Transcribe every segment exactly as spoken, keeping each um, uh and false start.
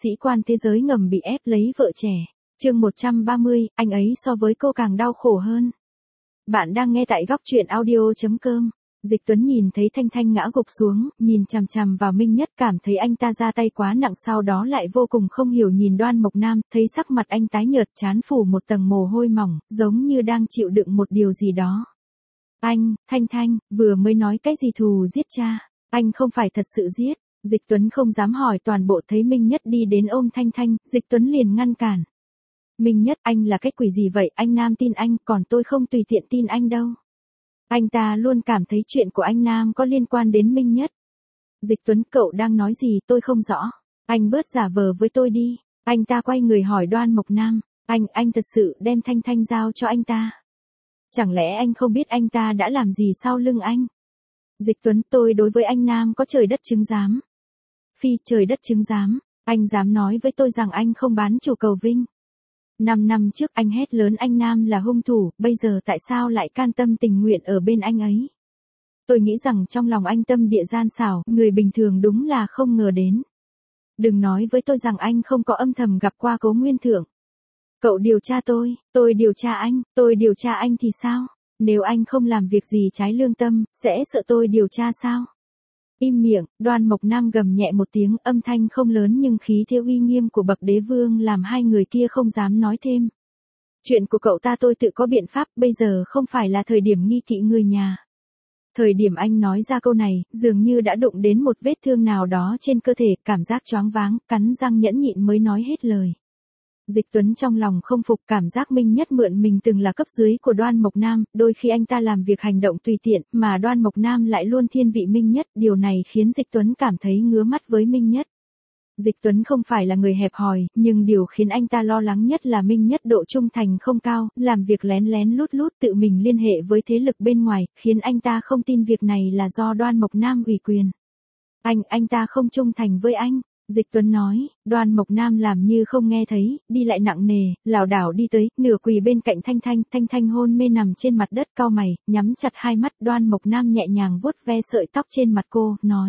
Sĩ quan thế giới ngầm bị ép lấy vợ trẻ. Chương một trăm ba mươi, anh ấy so với cô càng đau khổ hơn. Bạn đang nghe tại góc truyện audio chấm com. Dịch Tuấn nhìn thấy Thanh Thanh ngã gục xuống, nhìn chằm chằm vào Minh Nhất, cảm thấy anh ta ra tay quá nặng, sau đó lại vô cùng không hiểu nhìn Đoan Mộc Nam, thấy sắc mặt anh tái nhợt, trán phủ một tầng mồ hôi mỏng, giống như đang chịu đựng một điều gì đó. Anh, Thanh Thanh, vừa mới nói cái gì thù giết cha, anh không phải thật sự giết. Dịch Tuấn không dám hỏi toàn bộ, thấy Minh Nhất đi đến ôm Thanh Thanh, Dịch Tuấn liền ngăn cản. Minh Nhất, anh là cái quỷ gì vậy, anh Nam tin anh, còn tôi không tùy tiện tin anh đâu. Anh ta luôn cảm thấy chuyện của anh Nam có liên quan đến Minh Nhất. Dịch Tuấn, cậu đang nói gì tôi không rõ. Anh bớt giả vờ với tôi đi. Anh ta quay người hỏi Đoan Mộc Nam. Anh, anh thật sự đem Thanh Thanh giao cho anh ta. Chẳng lẽ anh không biết anh ta đã làm gì sau lưng anh? Dịch Tuấn, tôi đối với anh Nam có trời đất chứng giám. Phi trời đất chứng giám, anh dám nói với tôi rằng anh không bán chủ cầu Vinh. Năm năm trước anh hét lớn anh Nam là hung thủ, bây giờ tại sao lại can tâm tình nguyện ở bên anh ấy? Tôi nghĩ rằng trong lòng anh tâm địa gian xảo, người bình thường đúng là không ngờ đến. Đừng nói với tôi rằng anh không có âm thầm gặp qua Cố Nguyên Thượng. Cậu điều tra tôi, tôi điều tra anh, tôi điều tra anh thì sao? Nếu anh không làm việc gì trái lương tâm, sẽ sợ tôi điều tra sao? Im miệng, Đoan Mộc Nam gầm nhẹ một tiếng, âm thanh không lớn nhưng khí thế uy nghiêm của bậc đế vương làm hai người kia không dám nói thêm. Chuyện của cậu ta tôi tự có biện pháp, bây giờ không phải là thời điểm nghi kỵ người nhà. Thời điểm anh nói ra câu này, dường như đã đụng đến một vết thương nào đó trên cơ thể, cảm giác choáng váng, cắn răng nhẫn nhịn mới nói hết lời. Dịch Tuấn trong lòng không phục, cảm giác Minh Nhất mượn mình từng là cấp dưới của Đoan Mộc Nam, đôi khi anh ta làm việc hành động tùy tiện, mà Đoan Mộc Nam lại luôn thiên vị Minh Nhất, điều này khiến Dịch Tuấn cảm thấy ngứa mắt với Minh Nhất. Dịch Tuấn không phải là người hẹp hòi, nhưng điều khiến anh ta lo lắng nhất là Minh Nhất độ trung thành không cao, làm việc lén lén lút lút, tự mình liên hệ với thế lực bên ngoài, khiến anh ta không tin việc này là do Đoan Mộc Nam ủy quyền. Anh, anh ta không trung thành với anh. Dịch Tuấn nói. Đoan Mộc Nam làm như không nghe thấy, đi lại nặng nề, lảo đảo đi tới, nửa quỳ bên cạnh Thanh Thanh, Thanh Thanh hôn mê nằm trên mặt đất, cau mày, nhắm chặt hai mắt. Đoan Mộc Nam nhẹ nhàng vuốt ve sợi tóc trên mặt cô, nói: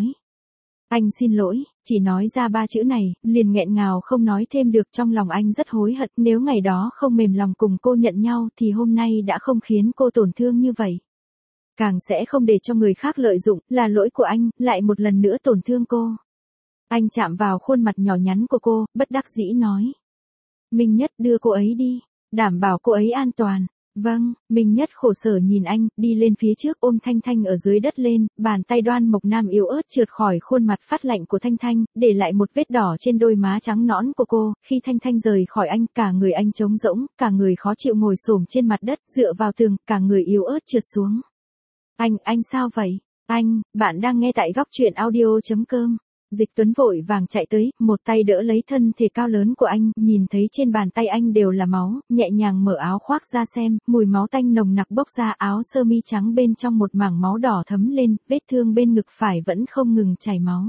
Anh xin lỗi. Chỉ nói ra ba chữ này, liền nghẹn ngào không nói thêm được, trong lòng anh rất hối hận, nếu ngày đó không mềm lòng cùng cô nhận nhau thì hôm nay đã không khiến cô tổn thương như vậy. Càng sẽ không để cho người khác lợi dụng, là lỗi của anh, lại một lần nữa tổn thương cô. Anh chạm vào khuôn mặt nhỏ nhắn của cô, bất đắc dĩ nói: Minh Nhất, đưa cô ấy đi, đảm bảo cô ấy an toàn. Vâng. Minh Nhất khổ sở nhìn anh, đi lên phía trước ôm Thanh Thanh ở dưới đất lên, bàn tay Đoan Mộc Nam yếu ớt trượt khỏi khuôn mặt phát lạnh của Thanh Thanh, để lại một vết đỏ trên đôi má trắng nõn của cô. Khi Thanh Thanh rời khỏi anh, cả người anh trống rỗng, cả người khó chịu ngồi xổm trên mặt đất, dựa vào tường, cả người yếu ớt trượt xuống. Anh, anh sao vậy? Anh, bạn đang nghe tại góc truyện audio chấm com. Dịch Tuấn vội vàng chạy tới, một tay đỡ lấy thân thể cao lớn của anh, nhìn thấy trên bàn tay anh đều là máu, nhẹ nhàng mở áo khoác ra xem, mùi máu tanh nồng nặc bốc ra, áo sơ mi trắng bên trong một mảng máu đỏ thấm lên, vết thương bên ngực phải vẫn không ngừng chảy máu.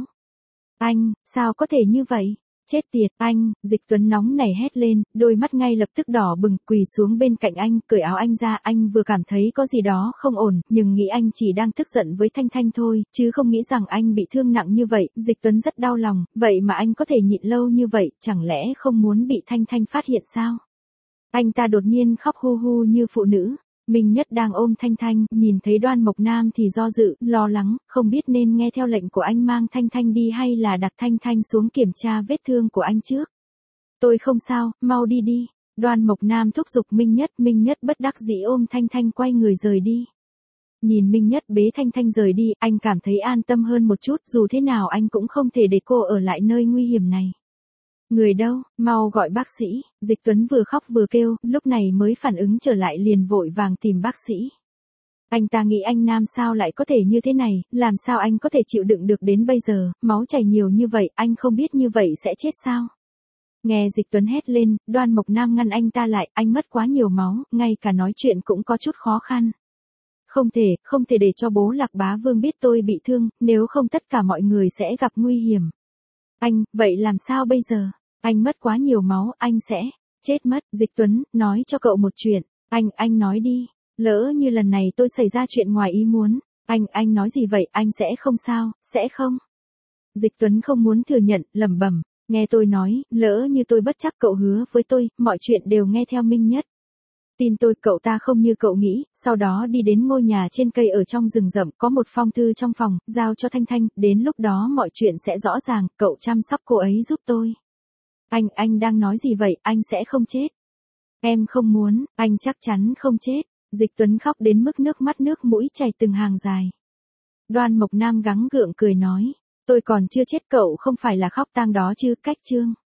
Anh, sao có thể như vậy? Chết tiệt, anh, Dịch Tuấn nóng nảy hét lên, đôi mắt ngay lập tức đỏ bừng, quỳ xuống bên cạnh anh, cởi áo anh ra. Anh vừa cảm thấy có gì đó không ổn, nhưng nghĩ anh chỉ đang tức giận với Thanh Thanh thôi, chứ không nghĩ rằng anh bị thương nặng như vậy. Dịch Tuấn rất đau lòng, vậy mà anh có thể nhịn lâu như vậy, chẳng lẽ không muốn bị Thanh Thanh phát hiện sao? Anh ta đột nhiên khóc hu hu như phụ nữ. Minh Nhất đang ôm Thanh Thanh, nhìn thấy Đoan Mộc Nam thì do dự, lo lắng, không biết nên nghe theo lệnh của anh mang Thanh Thanh đi hay là đặt Thanh Thanh xuống kiểm tra vết thương của anh trước. Tôi không sao, mau đi đi. Đoan Mộc Nam thúc giục Minh Nhất, Minh Nhất bất đắc dĩ ôm Thanh Thanh quay người rời đi. Nhìn Minh Nhất bế Thanh Thanh rời đi, anh cảm thấy an tâm hơn một chút, dù thế nào anh cũng không thể để cô ở lại nơi nguy hiểm này. Người đâu, mau gọi bác sĩ. Dịch Tuấn vừa khóc vừa kêu, lúc này mới phản ứng trở lại, liền vội vàng tìm bác sĩ. Anh ta nghĩ anh Nam sao lại có thể như thế này, làm sao anh có thể chịu đựng được đến bây giờ, máu chảy nhiều như vậy, anh không biết như vậy sẽ chết sao? Nghe Dịch Tuấn hét lên, Đoan Mộc Nam ngăn anh ta lại, anh mất quá nhiều máu, ngay cả nói chuyện cũng có chút khó khăn. Không thể, không thể để cho bố Lạc Bá Vương biết tôi bị thương, nếu không tất cả mọi người sẽ gặp nguy hiểm. Anh, vậy làm sao bây giờ? Anh mất quá nhiều máu, anh sẽ chết mất. Dịch Tuấn, nói cho cậu một chuyện. Anh, anh nói đi. Lỡ như lần này tôi xảy ra chuyện ngoài ý muốn. Anh, anh nói gì vậy, anh sẽ không sao, sẽ không? Dịch Tuấn không muốn thừa nhận, lẩm bẩm. Nghe tôi nói, lỡ như tôi bất chắc cậu hứa với tôi, mọi chuyện đều nghe theo Minh Nhất. Tin tôi, cậu ta không như cậu nghĩ, sau đó đi đến ngôi nhà trên cây ở trong rừng rậm, có một phong thư trong phòng, giao cho Thanh Thanh, đến lúc đó mọi chuyện sẽ rõ ràng, cậu chăm sóc cô ấy giúp tôi. Anh, anh đang nói gì vậy, anh sẽ không chết. Em không muốn, anh chắc chắn không chết. Dịch Tuấn khóc đến mức nước mắt nước mũi chảy từng hàng dài. Đoan Mộc Nam gắng gượng cười nói, tôi còn chưa chết, cậu không phải là khóc tang đó chứ, cách chương.